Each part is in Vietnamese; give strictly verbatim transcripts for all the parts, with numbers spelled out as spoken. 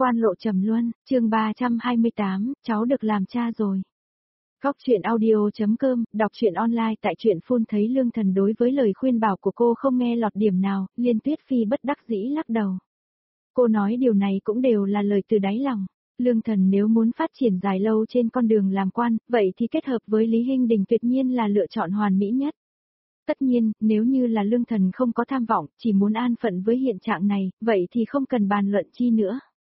Quan lộ trầm luân, chương ba trăm hai mươi tám, cháu được làm cha rồi. Góc truyện audio.com, đọc truyện online tại truyện phun thấy Lương Thần đối với lời khuyên bảo của cô không nghe lọt điểm nào, Liên Tuyết Phi bất đắc dĩ lắc đầu. Cô nói điều này cũng đều là lời từ đáy lòng. Lương Thần nếu muốn phát triển dài lâu trên con đường làm quan, vậy thì kết hợp với Lý Hinh Đình tuyệt nhiên là lựa chọn hoàn mỹ nhất. Tất nhiên, nếu như là Lương Thần không có tham vọng, chỉ muốn an phận với hiện trạng này, vậy thì không cần bàn luận chi nữa.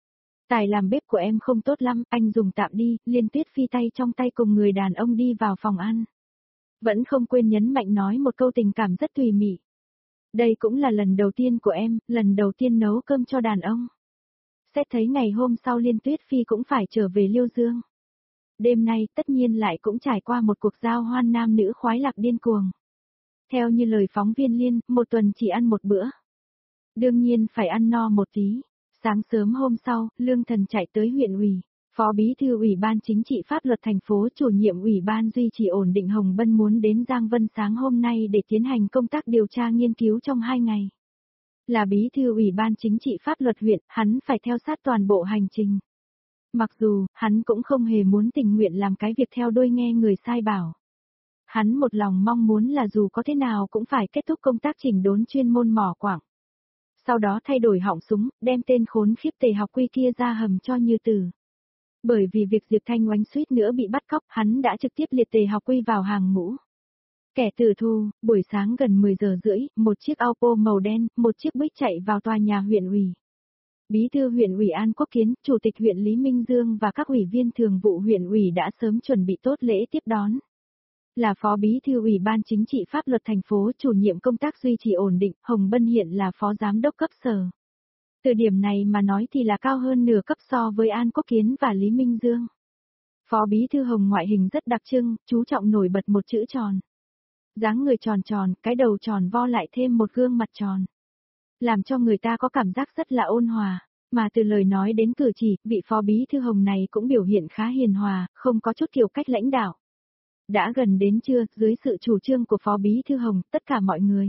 Tài làm bếp của em không tốt lắm, anh dùng tạm đi, Liên Tuyết Phi tay trong tay cùng người đàn ông đi vào phòng ăn. Vẫn không quên nhấn mạnh nói một câu tình cảm rất tùy mị. Đây cũng là lần đầu tiên của em, lần đầu tiên nấu cơm cho đàn ông. Xét thấy ngày hôm sau Liên Tuyết Phi cũng phải trở về Liêu Dương. Đêm nay tất nhiên lại cũng trải qua một cuộc giao hoan nam nữ khoái lạc điên cuồng. Theo như lời phóng viên Liên, một tuần chỉ ăn một bữa. Đương nhiên phải ăn no một tí. Sáng sớm hôm sau, Lương Thần chạy tới huyện ủy, Phó Bí thư Ủy ban Chính trị Pháp luật thành phố chủ nhiệm Ủy ban duy trì ổn định Hồng Bân muốn đến Giang Vân sáng hôm nay để tiến hành công tác điều tra nghiên cứu trong hai ngày. Là Bí thư Ủy ban Chính trị Pháp luật huyện, hắn phải theo sát toàn bộ hành trình. Mặc dù, hắn cũng không hề muốn tình nguyện làm cái việc theo đuôi nghe người sai bảo. Hắn một lòng mong muốn là dù có thế nào cũng phải kết thúc công tác chỉnh đốn chuyên môn mỏ quặng. Sau đó thay đổi họng súng, đem tên khốn khiếp Tề Học Quy kia ra hầm cho Như Tử. Bởi vì việc Diệp Thanh Oánh suýt nữa bị bắt cóc, hắn đã trực tiếp liệt Tề Học Quy vào hàng ngũ. Kẻ tử thù, buổi sáng gần mười giờ rưỡi, một chiếc Auto màu đen, một chiếc Buick chạy vào tòa nhà huyện ủy. Bí thư huyện ủy An Quốc Kiến, chủ tịch huyện Lý Minh Dương và các ủy viên thường vụ huyện ủy đã sớm chuẩn bị tốt lễ tiếp đón. Là Phó Bí thư Ủy ban Chính trị Pháp luật thành phố chủ nhiệm công tác duy trì ổn định, Hồng Bân hiện là Phó Giám đốc cấp sở. Từ điểm này mà nói thì là cao hơn nửa cấp so với An Quốc Kiến và Lý Minh Dương. Phó Bí thư Hồng ngoại hình rất đặc trưng, chú trọng nổi bật một chữ tròn. Dáng người tròn tròn, cái đầu tròn vo lại thêm một gương mặt tròn. Làm cho người ta có cảm giác rất là ôn hòa, mà từ lời nói đến cử chỉ, vị Phó Bí thư Hồng này cũng biểu hiện khá hiền hòa, không có chút kiểu cách lãnh đạo. Đã gần đến trưa, dưới sự chủ trương của Phó Bí thư Hồng, tất cả mọi người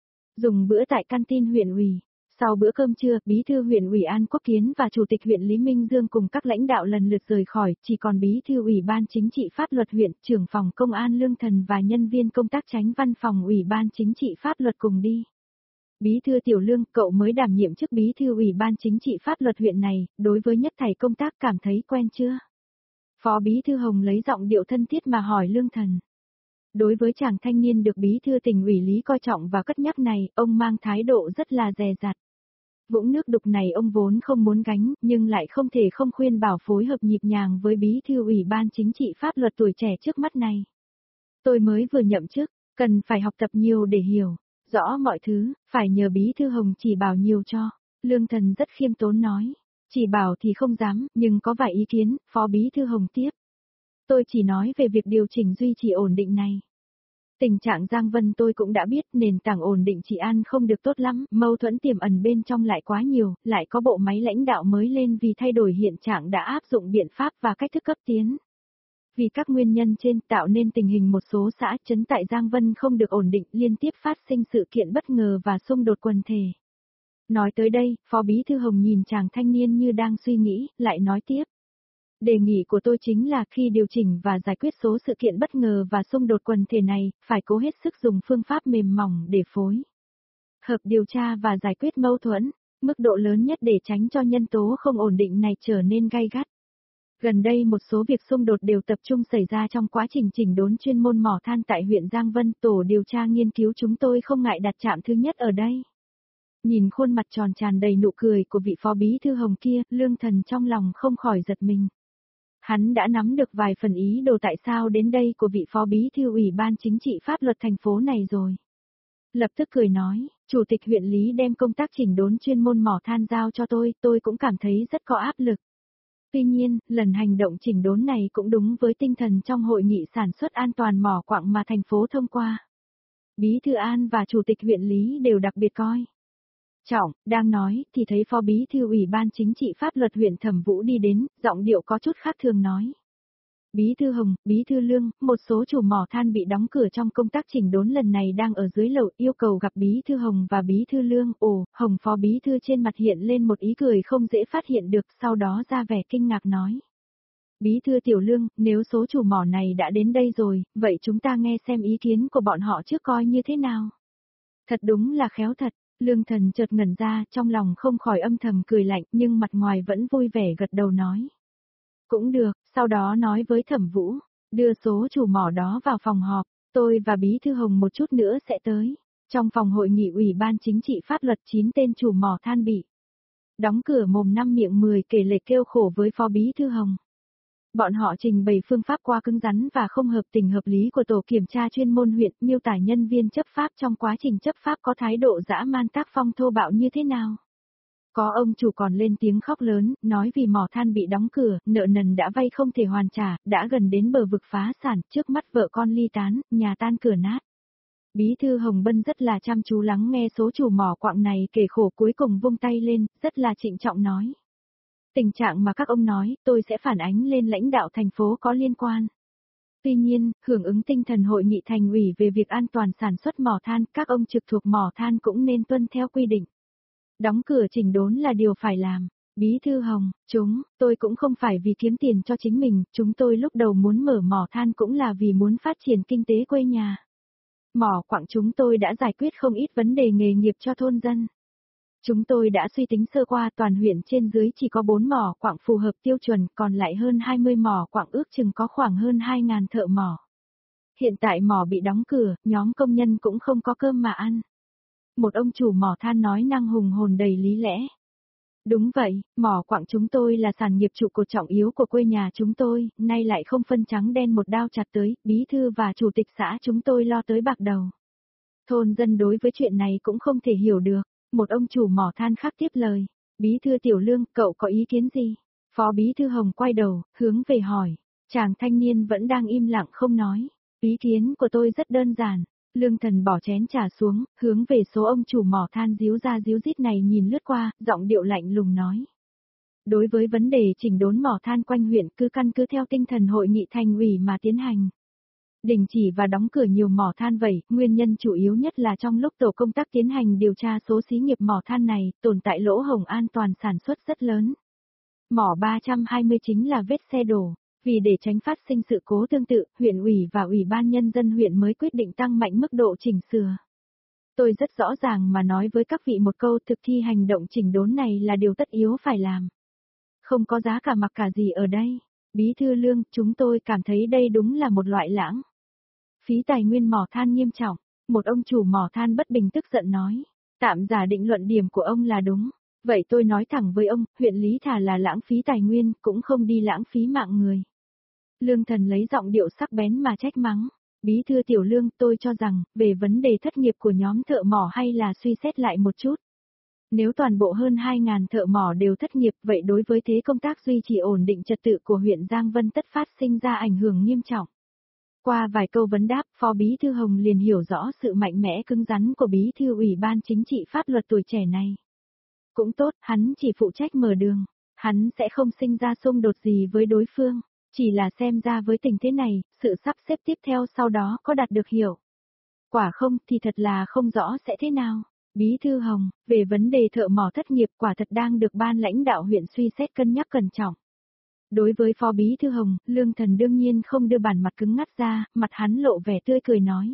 dùng bữa tại canteen huyện ủy. Sau bữa cơm trưa, Bí thư huyện ủy An Quốc Kiến và Chủ tịch huyện Lý Minh Dương cùng các lãnh đạo lần lượt rời khỏi, chỉ còn Bí thư Ủy ban Chính trị Pháp luật huyện, trưởng phòng công an Lương Thần và nhân viên công tác tránh văn phòng Ủy ban Chính trị Pháp luật cùng đi. Bí thư Tiểu Lương, cậu mới đảm nhiệm chức Bí thư Ủy ban Chính trị Pháp luật huyện này, đối với nhất thầy công tác cảm thấy quen chưa? Phó Bí thư Hồng lấy giọng điệu thân thiết mà hỏi Lương Thần. Đối với chàng thanh niên được Bí thư tỉnh ủy Lý coi trọng và cất nhắc này, ông mang thái độ rất là dè dặt. Vũng nước đục này ông vốn không muốn gánh, nhưng lại không thể không khuyên bảo phối hợp nhịp nhàng với Bí thư Ủy ban Chính trị Pháp luật tuổi trẻ trước mắt này. Tôi mới vừa nhậm chức, cần phải học tập nhiều để hiểu rõ mọi thứ, phải nhờ Bí thư Hồng chỉ bảo nhiều cho. Lương Thần rất khiêm tốn nói. Chỉ bảo thì không dám, nhưng có vài ý kiến, Phó Bí thư Hồng tiếp. Tôi chỉ nói về việc điều chỉnh duy trì ổn định này. Tình trạng Giang Vân tôi cũng đã biết, nền tảng ổn định trị an không được tốt lắm, mâu thuẫn tiềm ẩn bên trong lại quá nhiều, lại có bộ máy lãnh đạo mới lên vì thay đổi hiện trạng đã áp dụng biện pháp và cách thức cấp tiến. Vì các nguyên nhân trên tạo nên tình hình một số xã trấn tại Giang Vân không được ổn định, liên tiếp phát sinh sự kiện bất ngờ và xung đột quần thể. Nói tới đây, Phó Bí thư Hồng nhìn chàng thanh niên như đang suy nghĩ, lại nói tiếp. Đề nghị của tôi chính là khi điều chỉnh và giải quyết số sự kiện bất ngờ và xung đột quần thể này, phải cố hết sức dùng phương pháp mềm mỏng để phối hợp điều tra và giải quyết mâu thuẫn, mức độ lớn nhất để tránh cho nhân tố không ổn định này trở nên gay gắt. Gần đây một số việc xung đột đều tập trung xảy ra trong quá trình chỉnh đốn chuyên môn mỏ than tại huyện Giang Vân, tổ điều tra nghiên cứu chúng tôi không ngại đặt trạm thứ nhất ở đây. Nhìn khuôn mặt tròn tràn đầy nụ cười của vị Phó Bí thư Hồng kia, Lương Thần trong lòng không khỏi giật mình. Hắn đã nắm được vài phần ý đồ tại sao đến đây của vị Phó Bí thư Ủy ban Chính trị Pháp luật thành phố này rồi. Lập tức cười nói, Chủ tịch huyện Lý đem công tác chỉnh đốn chuyên môn mỏ than giao cho tôi, tôi cũng cảm thấy rất có áp lực. Tuy nhiên, lần hành động chỉnh đốn này cũng đúng với tinh thần trong hội nghị sản xuất an toàn mỏ quặng mà thành phố thông qua. Bí thư An và Chủ tịch huyện Lý đều đặc biệt coi trọng, đang nói, thì thấy Phó Bí thư Ủy ban Chính trị Pháp luật huyện Thẩm Vũ đi đến, giọng điệu có chút khác thường nói. Bí thư Hồng, Bí thư Lương, một số chủ mỏ than bị đóng cửa trong công tác chỉnh đốn lần này đang ở dưới lầu yêu cầu gặp Bí thư Hồng và Bí thư Lương. Ồ, Hồng phó bí thư trên mặt hiện lên một ý cười không dễ phát hiện được, sau đó ra vẻ kinh ngạc nói. Bí thư Tiểu Lương, nếu số chủ mỏ này đã đến đây rồi, vậy chúng ta nghe xem ý kiến của bọn họ trước coi như thế nào. Thật đúng là khéo thật, Lương Thần chợt ngẩn ra, trong lòng không khỏi âm thầm cười lạnh, nhưng mặt ngoài vẫn vui vẻ gật đầu nói. Cũng được, sau đó nói với Thẩm Vũ, đưa số chủ mỏ đó vào phòng họp, tôi và Bí thư Hồng một chút nữa sẽ tới. Trong phòng hội nghị Ủy ban Chính trị Pháp luật chín tên chủ mỏ than bị đóng cửa mồm năm miệng mười kể lể kêu khổ với Phó Bí thư Hồng. Bọn họ trình bày phương pháp qua cứng rắn và không hợp tình hợp lý của tổ kiểm tra chuyên môn huyện, miêu tả nhân viên chấp pháp trong quá trình chấp pháp có thái độ dã man tác phong thô bạo như thế nào. Có ông chủ còn lên tiếng khóc lớn, nói vì mỏ than bị đóng cửa, nợ nần đã vay không thể hoàn trả, đã gần đến bờ vực phá sản, trước mắt vợ con ly tán, nhà tan cửa nát. Bí thư Hồng Bân rất là chăm chú lắng nghe số chủ mỏ quặng này kể khổ, cuối cùng vung tay lên, rất là trịnh trọng nói. Tình trạng mà các ông nói, tôi sẽ phản ánh lên lãnh đạo thành phố có liên quan. Tuy nhiên, hưởng ứng tinh thần hội nghị thành ủy về việc an toàn sản xuất mỏ than, các ông trực thuộc mỏ than cũng nên tuân theo quy định. Đóng cửa chỉnh đốn là điều phải làm. Bí thư Hồng, chúng, tôi cũng không phải vì kiếm tiền cho chính mình, chúng tôi lúc đầu muốn mở mỏ than cũng là vì muốn phát triển kinh tế quê nhà. Mỏ quặng chúng tôi đã giải quyết không ít vấn đề nghề nghiệp cho thôn dân. Chúng tôi đã suy tính sơ qua, toàn huyện trên dưới chỉ có bốn mỏ quặng phù hợp tiêu chuẩn, còn lại hơn hai mươi mỏ quặng ước chừng có khoảng hơn hai nghìn thợ mỏ. Hiện tại mỏ bị đóng cửa, nhóm công nhân cũng không có cơm mà ăn. Một ông chủ mỏ than nói năng hùng hồn đầy lý lẽ. Đúng vậy, mỏ quặng chúng tôi là sản nghiệp trụ cột trọng yếu của quê nhà chúng tôi, nay lại không phân trắng đen một đao chặt tới, bí thư và chủ tịch xã chúng tôi lo tới bạc đầu. Thôn dân đối với chuyện này cũng không thể hiểu được. Một ông chủ mỏ than khác tiếp lời. Bí thư Tiểu Lương, cậu có ý kiến gì? Phó Bí thư Hồng quay đầu, hướng về hỏi. Chàng thanh niên vẫn đang im lặng không nói. Ý kiến của tôi rất đơn giản. Lương Thần bỏ chén trà xuống, hướng về số ông chủ mỏ than díu ra díu dít này nhìn lướt qua, giọng điệu lạnh lùng nói. Đối với vấn đề chỉnh đốn mỏ than quanh huyện, cứ căn cứ theo tinh thần hội nghị thành ủy mà tiến hành. Đình chỉ và đóng cửa nhiều mỏ than vậy, nguyên nhân chủ yếu nhất là trong lúc tổ công tác tiến hành điều tra số xí nghiệp mỏ than này, tồn tại lỗ hổng an toàn sản xuất rất lớn. Mỏ ba trăm hai mươi chính là vết xe đổ, vì để tránh phát sinh sự cố tương tự, huyện ủy và ủy ban nhân dân huyện mới quyết định tăng mạnh mức độ chỉnh sửa. Tôi rất rõ ràng mà nói với các vị một câu, thực thi hành động chỉnh đốn này là điều tất yếu phải làm. Không có giá cả mặc cả gì ở đây. Bí thư Lương, chúng tôi cảm thấy đây đúng là một loại lãng phí tài nguyên mỏ than nghiêm trọng. Một ông chủ mỏ than bất bình tức giận nói. Tạm giả định luận điểm của ông là đúng. Vậy tôi nói thẳng với ông, huyện Lý thà là lãng phí tài nguyên, cũng không đi lãng phí mạng người. Lương Thần lấy giọng điệu sắc bén mà trách mắng. Bí thư Tiểu Lương, tôi cho rằng, về vấn đề thất nghiệp của nhóm thợ mỏ hay là suy xét lại một chút. Nếu toàn bộ hơn hai nghìn thợ mỏ đều thất nghiệp, vậy đối với thế công tác duy trì ổn định trật tự của huyện Giang Vân tất phát sinh ra ảnh hưởng nghiêm trọng. Qua vài câu vấn đáp, Phó Bí thư Hồng liền hiểu rõ sự mạnh mẽ cứng rắn của Bí thư Ủy ban Chính trị Pháp luật tuổi trẻ này. Cũng tốt, hắn chỉ phụ trách mở đường, hắn sẽ không sinh ra xung đột gì với đối phương, chỉ là xem ra với tình thế này, sự sắp xếp tiếp theo sau đó có đạt được hiểu. Quả không thì thật là không rõ sẽ thế nào. Bí thư Hồng, về vấn đề thợ mỏ thất nghiệp quả thật đang được ban lãnh đạo huyện suy xét cân nhắc cẩn trọng. Đối với Phó Bí thư Hồng, Lương Thần đương nhiên không đưa bản mặt cứng ngắt ra, mặt hắn lộ vẻ tươi cười nói.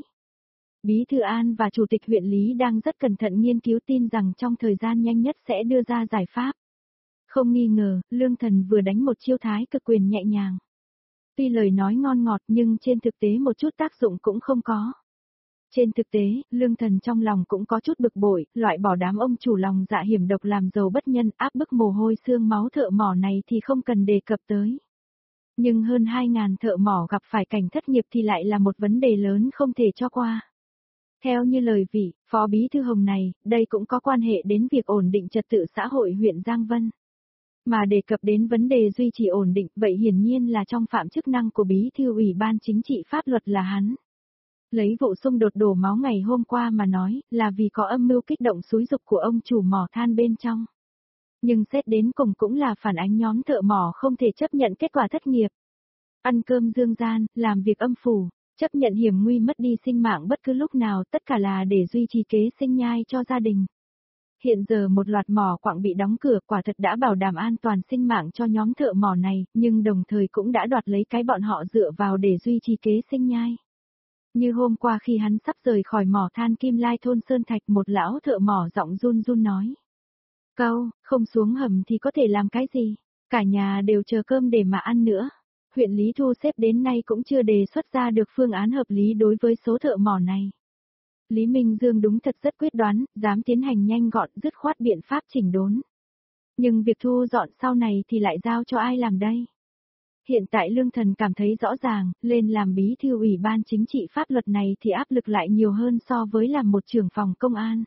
Bí thư An và Chủ tịch huyện Lý đang rất cẩn thận nghiên cứu, tin rằng trong thời gian nhanh nhất sẽ đưa ra giải pháp. Không nghi ngờ, Lương Thần vừa đánh một chiêu thái cực quyền nhẹ nhàng. Tuy lời nói ngon ngọt nhưng trên thực tế một chút tác dụng cũng không có. Trên thực tế, Lương Thần trong lòng cũng có chút bực bội, loại bỏ đám ông chủ lòng dạ hiểm độc làm giàu bất nhân, áp bức mồ hôi xương máu thợ mỏ này thì không cần đề cập tới. Nhưng hơn hai nghìn thợ mỏ gặp phải cảnh thất nghiệp thì lại là một vấn đề lớn không thể cho qua. Theo như lời vị, Phó Bí thư Hồng này, đây cũng có quan hệ đến việc ổn định trật tự xã hội huyện Giang Vân. Mà đề cập đến vấn đề duy trì ổn định, vậy hiển nhiên là trong phạm chức năng của Bí thư Ủy ban Chính trị Pháp luật là hắn. Lấy vụ xung đột đổ máu ngày hôm qua mà nói, là vì có âm mưu kích động xúi giục của ông chủ mỏ than bên trong. Nhưng xét đến cùng cũng là phản ánh nhóm thợ mỏ không thể chấp nhận kết quả thất nghiệp. Ăn cơm dương gian, làm việc âm phủ, chấp nhận hiểm nguy mất đi sinh mạng bất cứ lúc nào, tất cả là để duy trì kế sinh nhai cho gia đình. Hiện giờ một loạt mỏ quặng bị đóng cửa quả thật đã bảo đảm an toàn sinh mạng cho nhóm thợ mỏ này, nhưng đồng thời cũng đã đoạt lấy cái bọn họ dựa vào để duy trì kế sinh nhai. Như hôm qua khi hắn sắp rời khỏi mỏ than Kim Lai thôn Sơn Thạch, một lão thợ mỏ giọng run run nói. Cậu, không xuống hầm thì có thể làm cái gì? Cả nhà đều chờ cơm để mà ăn nữa. Huyện Lý Thu xếp đến nay cũng chưa đề xuất ra được phương án hợp lý đối với số thợ mỏ này. Lý Minh Dương đúng thật rất quyết đoán, dám tiến hành nhanh gọn dứt khoát biện pháp chỉnh đốn. Nhưng việc thu dọn sau này thì lại giao cho ai làm đây? Hiện tại Lương Thần cảm thấy rõ ràng, lên làm bí thư ủy ban chính trị pháp luật này thì áp lực lại nhiều hơn so với làm một trưởng phòng công an.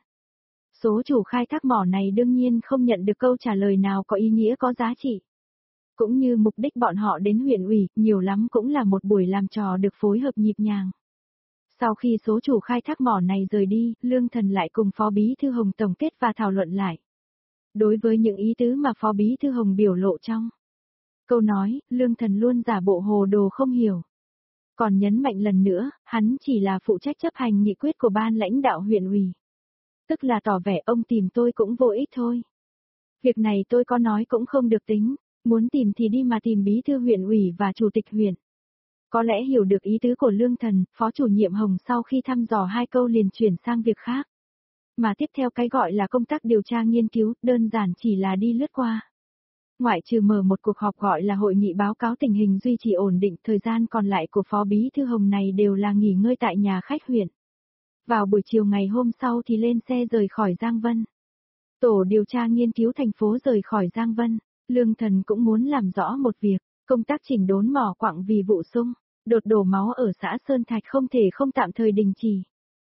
Số chủ khai thác mỏ này đương nhiên không nhận được câu trả lời nào có ý nghĩa có giá trị. Cũng như mục đích bọn họ đến huyện ủy, nhiều lắm cũng là một buổi làm trò được phối hợp nhịp nhàng. Sau khi số chủ khai thác mỏ này rời đi, Lương Thần lại cùng Phó Bí Thư Hồng tổng kết và thảo luận lại. Đối với những ý tứ mà Phó Bí Thư Hồng biểu lộ trong câu nói, Lương Thần luôn giả bộ hồ đồ không hiểu. Còn nhấn mạnh lần nữa, hắn chỉ là phụ trách chấp hành nghị quyết của ban lãnh đạo huyện ủy. Tức là tỏ vẻ ông tìm tôi cũng vô ích thôi. Việc này tôi có nói cũng không được tính, muốn tìm thì đi mà tìm bí thư huyện ủy và chủ tịch huyện. Có lẽ hiểu được ý tứ của Lương Thần, Phó chủ nhiệm Hồng sau khi thăm dò hai câu liền chuyển sang việc khác. Mà tiếp theo cái gọi là công tác điều tra nghiên cứu, đơn giản chỉ là đi lướt qua. Ngoại trừ mở một cuộc họp gọi là hội nghị báo cáo tình hình duy trì ổn định, thời gian còn lại của Phó Bí Thư Hồng này đều là nghỉ ngơi tại nhà khách huyện. Vào buổi chiều ngày hôm sau thì lên xe rời khỏi Giang Vân. Tổ điều tra nghiên cứu thành phố rời khỏi Giang Vân, Lương Thần cũng muốn làm rõ một việc, công tác chỉnh đốn mỏ quặng vì vụ xung đột đổ máu ở xã Sơn Thạch không thể không tạm thời đình chỉ.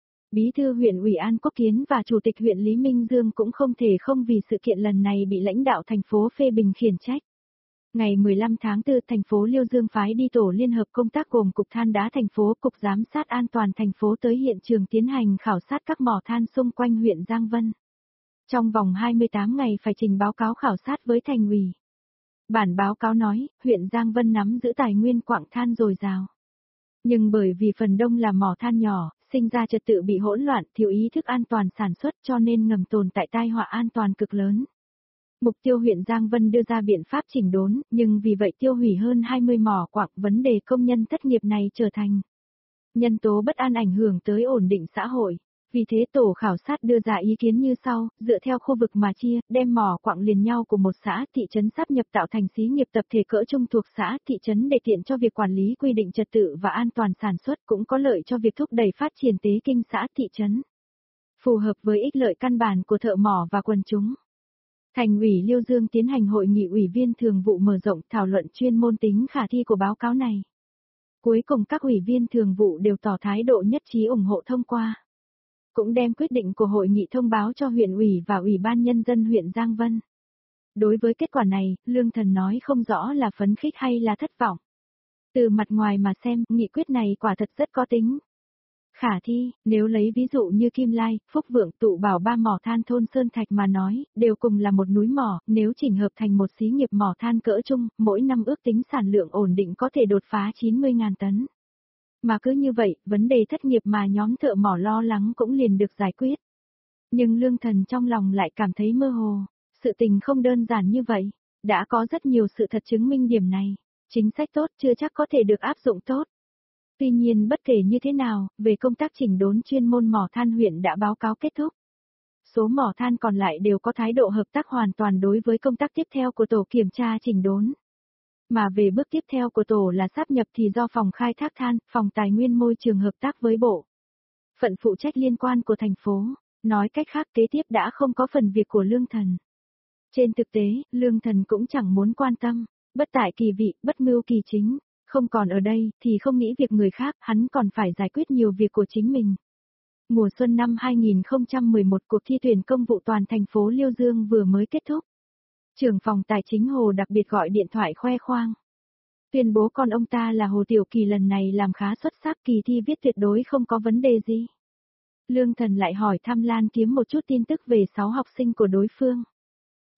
Bí thư huyện ủy An Quốc Kiến và chủ tịch huyện Lý Minh Dương cũng không thể không vì sự kiện lần này bị lãnh đạo thành phố phê bình khiển trách. Ngày mười lăm tháng tư, thành phố Liêu Dương phái đi tổ liên hợp công tác gồm Cục Than đá thành phố, Cục Giám sát An toàn thành phố tới hiện trường tiến hành khảo sát các mỏ than xung quanh huyện Giang Vân. Trong vòng hai mươi tám ngày phải trình báo cáo khảo sát với thành ủy. Bản báo cáo nói, huyện Giang Vân nắm giữ tài nguyên quặng than dồi dào. Nhưng bởi vì phần đông là mỏ than nhỏ, sinh ra trật tự bị hỗn loạn, thiếu ý thức an toàn sản xuất cho nên ngầm tồn tại tai họa an toàn cực lớn. Mục tiêu huyện Giang Vân đưa ra biện pháp chỉnh đốn, nhưng vì vậy tiêu hủy hơn hai mươi mỏ quặng, vấn đề công nhân thất nghiệp này trở thành nhân tố bất an ảnh hưởng tới ổn định xã hội. Vì thế tổ khảo sát đưa ra ý kiến như sau, dựa theo khu vực mà chia, đem mỏ quặng liền nhau của một xã, thị trấn sáp nhập tạo thành xí nghiệp tập thể cỡ trung thuộc xã, thị trấn để tiện cho việc quản lý quy định trật tự và an toàn sản xuất, cũng có lợi cho việc thúc đẩy phát triển tế kinh xã, thị trấn. Phù hợp với ích lợi căn bản của thợ mỏ và quần chúng. Thành ủy Liêu Dương tiến hành hội nghị ủy viên thường vụ mở rộng thảo luận chuyên môn tính khả thi của báo cáo này. Cuối cùng các ủy viên thường vụ đều tỏ thái độ nhất trí ủng hộ thông qua. Cũng đem quyết định của hội nghị thông báo cho huyện ủy và ủy ban nhân dân huyện Giang Vân. Đối với kết quả này, Lương Thần nói không rõ là phấn khích hay là thất vọng. Từ mặt ngoài mà xem, nghị quyết này quả thật rất có tính khả thi, nếu lấy ví dụ như Kim Lai, Phúc Vượng, Tụ Bảo ba mỏ than thôn Sơn Thạch mà nói, đều cùng là một núi mỏ, nếu chỉnh hợp thành một xí nghiệp mỏ than cỡ trung, mỗi năm ước tính sản lượng ổn định có thể đột phá chín mươi nghìn tấn. Mà cứ như vậy, vấn đề thất nghiệp mà nhóm thợ mỏ lo lắng cũng liền được giải quyết. Nhưng Lương Thần trong lòng lại cảm thấy mơ hồ, sự tình không đơn giản như vậy, đã có rất nhiều sự thật chứng minh điểm này, chính sách tốt chưa chắc có thể được áp dụng tốt. Tuy nhiên bất kể như thế nào, về công tác chỉnh đốn chuyên môn mỏ than huyện đã báo cáo kết thúc. Số mỏ than còn lại đều có thái độ hợp tác hoàn toàn đối với công tác tiếp theo của tổ kiểm tra chỉnh đốn. Mà về bước tiếp theo của tổ là sáp nhập thì do phòng khai thác than, phòng tài nguyên môi trường hợp tác với bộ phận phụ trách liên quan của thành phố, nói cách khác kế tiếp đã không có phần việc của Lương Thần. Trên thực tế, Lương Thần cũng chẳng muốn quan tâm, bất tại kỳ vị, bất mưu kỳ chính, không còn ở đây thì không nghĩ việc người khác, hắn còn phải giải quyết nhiều việc của chính mình. Mùa xuân năm hai nghìn không trăm mười một cuộc thi tuyển công vụ toàn thành phố Liêu Dương vừa mới kết thúc. Trưởng phòng tài chính Hồ đặc biệt gọi điện thoại khoe khoang. Tuyên bố con ông ta là Hồ Tiểu Kỳ lần này làm khá xuất sắc, kỳ thi viết tuyệt đối không có vấn đề gì. Lương Thần lại hỏi thăm Lan Kiếm một chút tin tức về sáu học sinh của đối phương.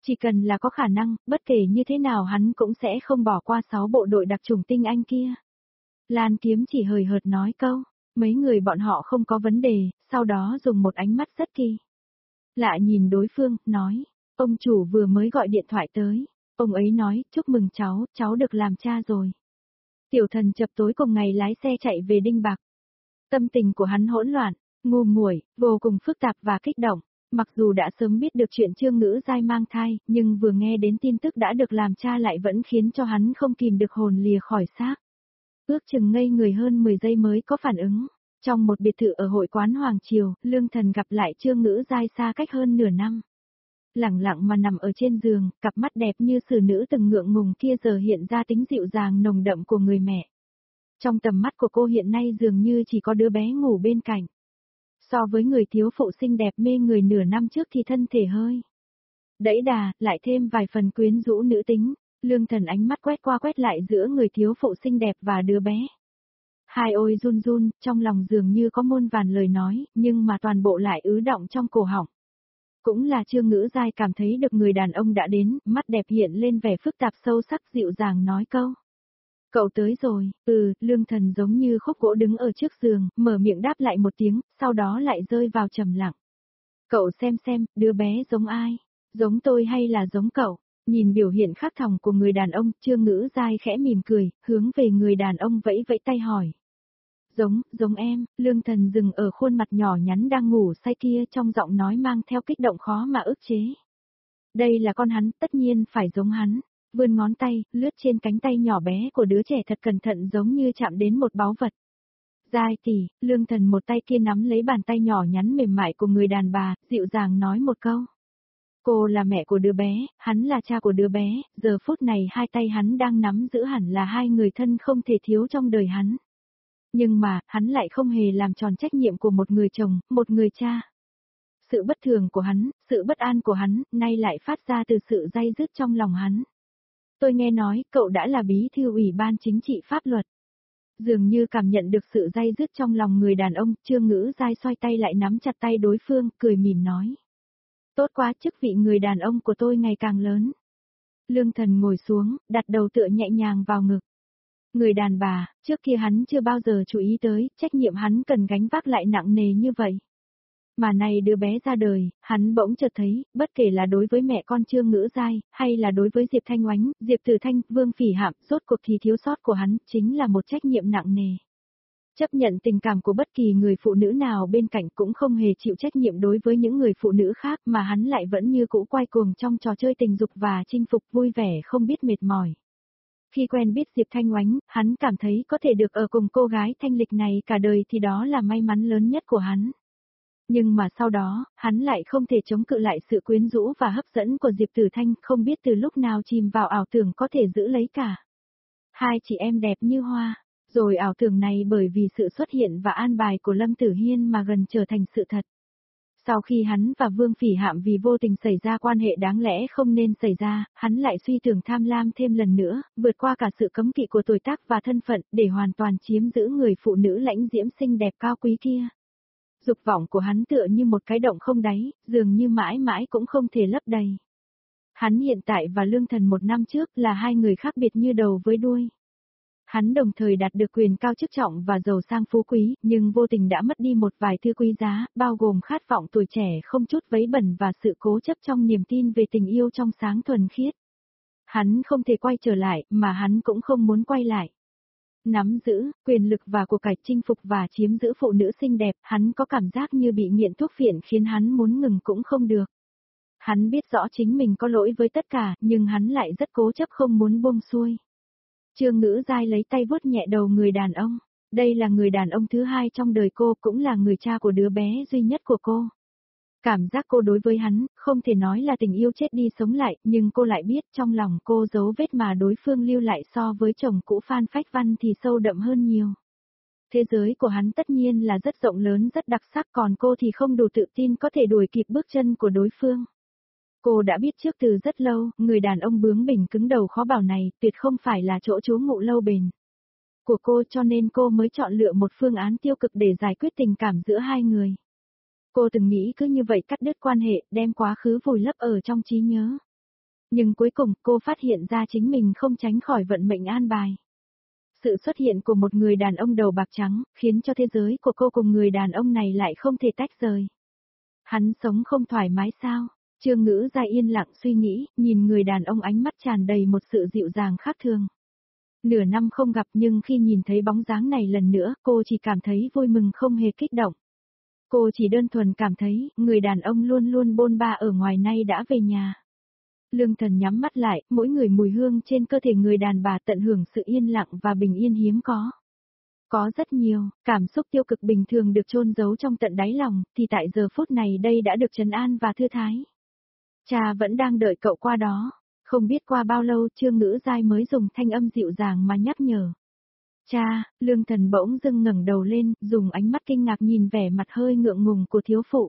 Chỉ cần là có khả năng, bất kể như thế nào hắn cũng sẽ không bỏ qua sáu bộ đội đặc chủng tinh anh kia. Lan Kiếm chỉ hời hợt nói câu, mấy người bọn họ không có vấn đề, sau đó dùng một ánh mắt rất kỳ lạ nhìn đối phương, nói, ông chủ vừa mới gọi điện thoại tới, ông ấy nói, chúc mừng cháu, cháu được làm cha rồi. Tiểu thần chập tối cùng ngày lái xe chạy về Đinh Bạc. Tâm tình của hắn hỗn loạn, ngu muội, vô cùng phức tạp và kích động. Mặc dù đã sớm biết được chuyện Trương Ngữ Giai mang thai, nhưng vừa nghe đến tin tức đã được làm cha lại vẫn khiến cho hắn không kìm được hồn lìa khỏi xác. Ước chừng ngây người hơn mười giây mới có phản ứng. Trong một biệt thự ở hội quán Hoàng Triều, Lương Thần gặp lại Trương Ngữ Giai xa cách hơn nửa năm. Lẳng lặng mà nằm ở trên giường, cặp mắt đẹp như xử nữ từng ngượng ngùng kia giờ hiện ra tính dịu dàng nồng đậm của người mẹ. Trong tầm mắt của cô hiện nay dường như chỉ có đứa bé ngủ bên cạnh. So với người thiếu phụ xinh đẹp mê người nửa năm trước thì thân thể hơi đẫy đà, lại thêm vài phần quyến rũ nữ tính. Lương Thần ánh mắt quét qua quét lại giữa người thiếu phụ xinh đẹp và đứa bé. Hai ôi run run, trong lòng dường như có muôn vàn lời nói, nhưng mà toàn bộ lại ứ động trong cổ họng. Cũng là Trương Ngữ Giai cảm thấy được người đàn ông đã đến, mắt đẹp hiện lên vẻ phức tạp sâu sắc dịu dàng nói câu. Cậu tới rồi, ừ, Lương Thần giống như khúc gỗ đứng ở trước giường, mở miệng đáp lại một tiếng, sau đó lại rơi vào trầm lặng. Cậu xem xem, đứa bé giống ai? Giống tôi hay là giống cậu? Nhìn biểu hiện khác thường của người đàn ông, Trương Ngữ Giai khẽ mỉm cười, hướng về người đàn ông vẫy vẫy tay hỏi. Giống, giống em, Lương Thần dừng ở khuôn mặt nhỏ nhắn đang ngủ say kia trong giọng nói mang theo kích động khó mà ức chế. Đây là con hắn, tất nhiên phải giống hắn. Vươn ngón tay, lướt trên cánh tay nhỏ bé của đứa trẻ thật cẩn thận giống như chạm đến một báu vật. Giai tỷ, Lương Thần một tay kia nắm lấy bàn tay nhỏ nhắn mềm mại của người đàn bà, dịu dàng nói một câu. Cô là mẹ của đứa bé, hắn là cha của đứa bé, giờ phút này hai tay hắn đang nắm giữ hẳn là hai người thân không thể thiếu trong đời hắn. Nhưng mà, hắn lại không hề làm tròn trách nhiệm của một người chồng, một người cha. Sự bất thường của hắn, sự bất an của hắn, nay lại phát ra từ sự day dứt trong lòng hắn. Tôi nghe nói, cậu đã là bí thư ủy ban chính trị pháp luật. Dường như cảm nhận được sự day dứt trong lòng người đàn ông, Trương Ngữ Giai xoay tay lại nắm chặt tay đối phương, cười mỉm nói. Tốt quá, chức vị người đàn ông của tôi ngày càng lớn. Lương Thần ngồi xuống, đặt đầu tựa nhẹ nhàng vào ngực. Người đàn bà, trước kia hắn chưa bao giờ chú ý tới, trách nhiệm hắn cần gánh vác lại nặng nề như vậy. Mà này đứa bé ra đời, hắn bỗng chợt thấy, bất kể là đối với mẹ con Trương Ngữ Giai, hay là đối với Diệp Thanh Oánh, Diệp Tử Thanh, Vương Phỉ Hạm, rốt cuộc thì thiếu sót của hắn, chính là một trách nhiệm nặng nề. Chấp nhận tình cảm của bất kỳ người phụ nữ nào bên cạnh cũng không hề chịu trách nhiệm đối với những người phụ nữ khác mà hắn lại vẫn như cũ quay cuồng trong trò chơi tình dục và chinh phục vui vẻ không biết mệt mỏi. Khi quen biết Diệp Thanh Oánh, hắn cảm thấy có thể được ở cùng cô gái thanh lịch này cả đời thì đó là may mắn lớn nhất của hắn. Nhưng mà sau đó, hắn lại không thể chống cự lại sự quyến rũ và hấp dẫn của Diệp Tử Thanh, không biết từ lúc nào chìm vào ảo tưởng có thể giữ lấy cả. Hai chị em đẹp như hoa, rồi ảo tưởng này bởi vì sự xuất hiện và an bài của Lâm Tử Hiên mà gần trở thành sự thật. Sau khi hắn và Vương Phỉ Hạm vì vô tình xảy ra quan hệ đáng lẽ không nên xảy ra, hắn lại suy tưởng tham lam thêm lần nữa, vượt qua cả sự cấm kỵ của tuổi tác và thân phận, để hoàn toàn chiếm giữ người phụ nữ lãnh diễm xinh đẹp cao quý kia. Dục vọng của hắn tựa như một cái động không đáy, dường như mãi mãi cũng không thể lấp đầy. Hắn hiện tại và Lương Thần một năm trước là hai người khác biệt như đầu với đuôi. Hắn đồng thời đạt được quyền cao chức trọng và giàu sang phú quý, nhưng vô tình đã mất đi một vài thứ quý giá, bao gồm khát vọng tuổi trẻ không chút vấy bẩn và sự cố chấp trong niềm tin về tình yêu trong sáng thuần khiết. Hắn không thể quay trở lại, mà hắn cũng không muốn quay lại. Nắm giữ, quyền lực và của cải chinh phục và chiếm giữ phụ nữ xinh đẹp, hắn có cảm giác như bị nghiện thuốc phiện khiến hắn muốn ngừng cũng không được. Hắn biết rõ chính mình có lỗi với tất cả, nhưng hắn lại rất cố chấp không muốn buông xuôi. Trương Ngữ Giai lấy tay vuốt nhẹ đầu người đàn ông. Đây là người đàn ông thứ hai trong đời cô, cũng là người cha của đứa bé duy nhất của cô. Cảm giác cô đối với hắn, không thể nói là tình yêu chết đi sống lại, nhưng cô lại biết trong lòng cô dấu vết mà đối phương lưu lại so với chồng cũ Phan Phách Văn thì sâu đậm hơn nhiều. Thế giới của hắn tất nhiên là rất rộng lớn rất đặc sắc, còn cô thì không đủ tự tin có thể đuổi kịp bước chân của đối phương. Cô đã biết trước từ rất lâu, người đàn ông bướng bỉnh cứng đầu khó bảo này tuyệt không phải là chỗ trú ngụ lâu bền của cô, cho nên cô mới chọn lựa một phương án tiêu cực để giải quyết tình cảm giữa hai người. Cô từng nghĩ cứ như vậy cắt đứt quan hệ, đem quá khứ vùi lấp ở trong trí nhớ. Nhưng cuối cùng cô phát hiện ra chính mình không tránh khỏi vận mệnh an bài. Sự xuất hiện của một người đàn ông đầu bạc trắng, khiến cho thế giới của cô cùng người đàn ông này lại không thể tách rời. Hắn sống không thoải mái sao? Trương Ngữ Giai yên lặng suy nghĩ, nhìn người đàn ông ánh mắt tràn đầy một sự dịu dàng khác thường. Nửa năm không gặp nhưng khi nhìn thấy bóng dáng này lần nữa, cô chỉ cảm thấy vui mừng không hề kích động. Cô chỉ đơn thuần cảm thấy, người đàn ông luôn luôn bôn ba ở ngoài nay đã về nhà. Lương Thần nhắm mắt lại, mỗi người mùi hương trên cơ thể người đàn bà tận hưởng sự yên lặng và bình yên hiếm có. Có rất nhiều, cảm xúc tiêu cực bình thường được chôn giấu trong tận đáy lòng, thì tại giờ phút này đây đã được trấn an và thư thái. Cha vẫn đang đợi cậu qua đó. Không biết qua bao lâu Trương Ngữ Giai mới dùng thanh âm dịu dàng mà nhắc nhở. Cha, Lương Thần bỗng dưng ngẩng đầu lên, dùng ánh mắt kinh ngạc nhìn vẻ mặt hơi ngượng ngùng của thiếu phụ.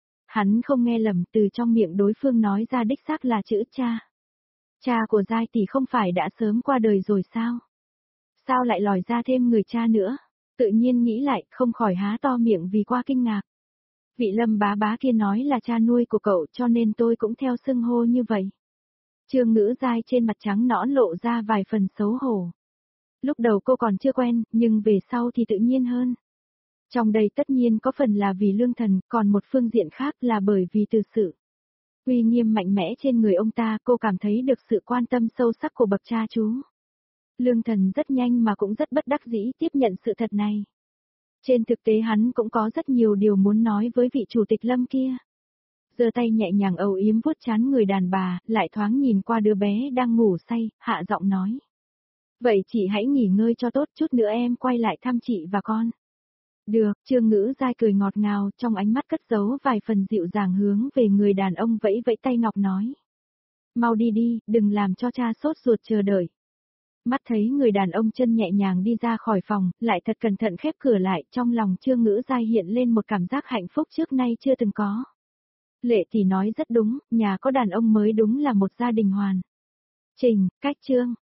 Hắn không nghe lầm, từ trong miệng đối phương nói ra đích xác là chữ cha. Cha của Giai tỷ không phải đã sớm qua đời rồi sao? Sao lại lòi ra thêm người cha nữa? Tự nhiên nghĩ lại, không khỏi há to miệng vì quá kinh ngạc. Vị Lâm bá bá kia nói là cha nuôi của cậu cho nên tôi cũng theo xưng hô như vậy. Trương Ngữ Giai trên mặt trắng nõn lộ ra vài phần xấu hổ. Lúc đầu cô còn chưa quen, nhưng về sau thì tự nhiên hơn. Trong đây tất nhiên có phần là vì Lương Thần, còn một phương diện khác là bởi vì từ sự uy nghiêm mạnh mẽ trên người ông ta, cô cảm thấy được sự quan tâm sâu sắc của bậc cha chú. Lương Thần rất nhanh mà cũng rất bất đắc dĩ tiếp nhận sự thật này. Trên thực tế hắn cũng có rất nhiều điều muốn nói với vị chủ tịch Lâm kia. Giơ tay nhẹ nhàng âu yếm vuốt trán người đàn bà, lại thoáng nhìn qua đứa bé đang ngủ say, hạ giọng nói. Vậy chị hãy nghỉ ngơi cho tốt, chút nữa em quay lại thăm chị và con. Được, Trương Ngữ Giai cười ngọt ngào, trong ánh mắt cất giấu vài phần dịu dàng hướng về người đàn ông vẫy vẫy tay ngọc nói. Mau đi đi, đừng làm cho cha sốt ruột chờ đợi. Mắt thấy người đàn ông chân nhẹ nhàng đi ra khỏi phòng, lại thật cẩn thận khép cửa lại, trong lòng Trương Ngữ Giai hiện lên một cảm giác hạnh phúc trước nay chưa từng có. Lệ thì nói rất đúng, nhà có đàn ông mới đúng là một gia đình hoàn chỉnh. Cách chương